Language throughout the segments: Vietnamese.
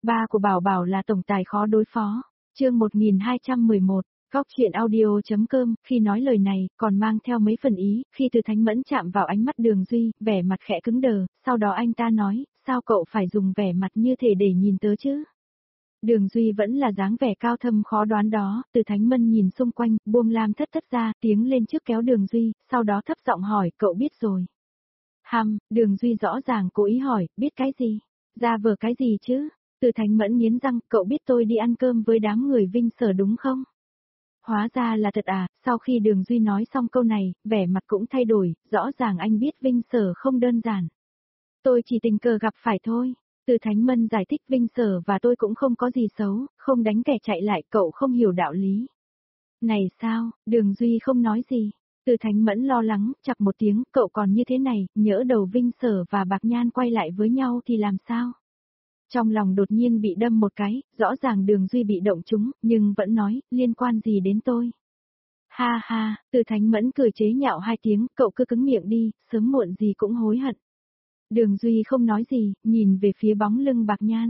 Ba của Bảo Bảo là tổng tài khó đối phó. Chương 1211. Góc truyện audio.com. Khi nói lời này, còn mang theo mấy phần ý, khi Từ Thánh Mẫn chạm vào ánh mắt Đường Duy, vẻ mặt khẽ cứng đờ, sau đó anh ta nói, sao cậu phải dùng vẻ mặt như thế để nhìn tớ chứ? Đường Duy vẫn là dáng vẻ cao thâm khó đoán đó, Từ Thánh Mẫn nhìn xung quanh, buông lam thất thất ra, tiến lên trước kéo Đường Duy, sau đó thấp giọng hỏi, cậu biết rồi. Đường Duy rõ ràng cố ý hỏi, biết cái gì? Ra vờ cái gì chứ? Từ Thánh Mẫn nghiến răng, cậu biết tôi đi ăn cơm với đám người Vinh Sở đúng không? Hóa ra là thật à, sau khi Đường Duy nói xong câu này, vẻ mặt cũng thay đổi, rõ ràng anh biết Vinh Sở không đơn giản. Tôi chỉ tình cờ gặp phải thôi. Từ Thánh Mẫn giải thích Vinh Sở và tôi cũng không có gì xấu, không đánh kẻ chạy lại, cậu không hiểu đạo lý. Này sao, Đường Duy không nói gì. Từ Thánh Mẫn lo lắng, chặt một tiếng, cậu còn như thế này, nhỡ đầu Vinh Sở và Bạc Nhan quay lại với nhau thì làm sao? Trong lòng đột nhiên bị đâm một cái, rõ ràng Đường Duy bị động trúng, nhưng vẫn nói, liên quan gì đến tôi? Ha ha, Từ Thánh Mẫn cười chế nhạo hai tiếng, cậu cứ cứng miệng đi, sớm muộn gì cũng hối hận. Đường Duy không nói gì, nhìn về phía bóng lưng Bạc Nhan.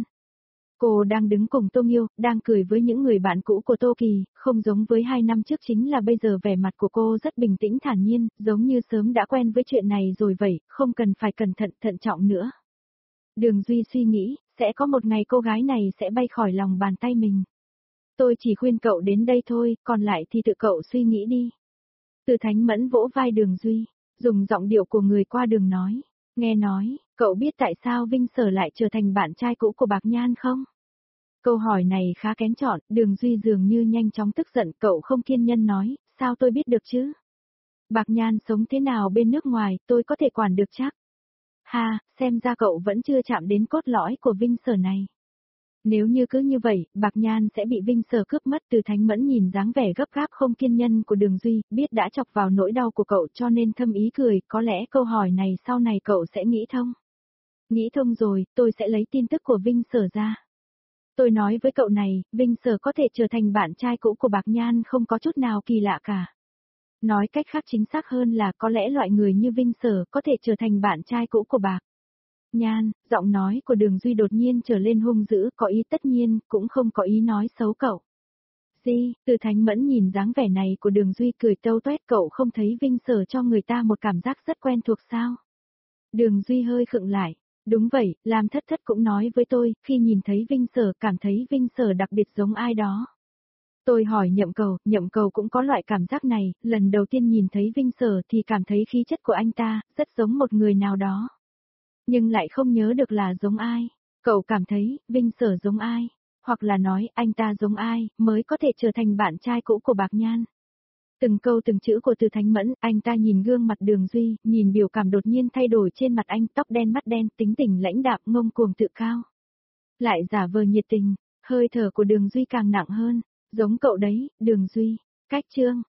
Cô đang đứng cùng Tô Nghiêu, đang cười với những người bạn cũ của Tô Kỳ, không giống với 2 năm trước, chính là bây giờ vẻ mặt của cô rất bình tĩnh thản nhiên, giống như sớm đã quen với chuyện này rồi vậy, không cần phải cẩn thận thận trọng nữa. Đường Duy suy nghĩ, sẽ có một ngày cô gái này sẽ bay khỏi lòng bàn tay mình. Tôi chỉ khuyên cậu đến đây thôi, còn lại thì tự cậu suy nghĩ đi. Từ Thánh Mẫn vỗ vai Đường Duy, dùng giọng điệu của người qua đường nói. Nghe nói, cậu biết tại sao Vinh Sở lại trở thành bạn trai cũ của Bạc Nhan không? Câu hỏi này khá kén chọn, Đường Duy dường như nhanh chóng tức giận, cậu không kiên nhẫn nói, sao tôi biết được chứ? Bạc Nhan sống thế nào bên nước ngoài, tôi có thể quản được chắc. Ha, xem ra cậu vẫn chưa chạm đến cốt lõi của Vinh Sở này. Nếu như cứ như vậy, Bạc Nhan sẽ bị Vinh Sở cướp mất. Từ Thánh Mẫn nhìn dáng vẻ gấp gáp không kiên nhẫn của Đường Duy, biết đã chọc vào nỗi đau của cậu cho nên thâm ý cười, có lẽ câu hỏi này sau này cậu sẽ nghĩ thông. Nghĩ thông rồi, tôi sẽ lấy tin tức của Vinh Sở ra. Tôi nói với cậu này, Vinh Sở có thể trở thành bạn trai cũ của Bạc Nhan không có chút nào kỳ lạ cả. Nói cách khác chính xác hơn là có lẽ loại người như Vinh Sở có thể trở thành bạn trai cũ của Bạc Nhan. Giọng nói của Đường Duy đột nhiên trở lên hung dữ, có ý tất nhiên, cũng không có ý nói xấu cậu. Từ Thánh Mẫn nhìn dáng vẻ này của Đường Duy cười tâu toét, cậu không thấy Vinh Sở cho người ta một cảm giác rất quen thuộc sao? Đường Duy hơi khựng lại. Đúng vậy, Lam Thất Thất cũng nói với tôi, khi nhìn thấy Vinh Sở cảm thấy Vinh Sở đặc biệt giống ai đó. Tôi hỏi Nhậm Cầu cũng có loại cảm giác này, lần đầu tiên nhìn thấy Vinh Sở thì cảm thấy khí chất của anh ta, rất giống một người nào đó. Nhưng lại không nhớ được là giống ai. Cậu cảm thấy, Vinh Sở giống ai? Hoặc là nói, anh ta giống ai, mới có thể trở thành bạn trai cũ của Bạc Nhan? Từng câu từng chữ của Từ Thánh Mẫn, anh ta nhìn gương mặt Đường Duy, nhìn biểu cảm đột nhiên thay đổi trên mặt anh, tóc đen mắt đen, tính tình lãnh đạm ngông cuồng tự cao. Lại giả vờ nhiệt tình, hơi thở của Đường Duy càng nặng hơn, giống cậu đấy, Đường Duy. Cách chương,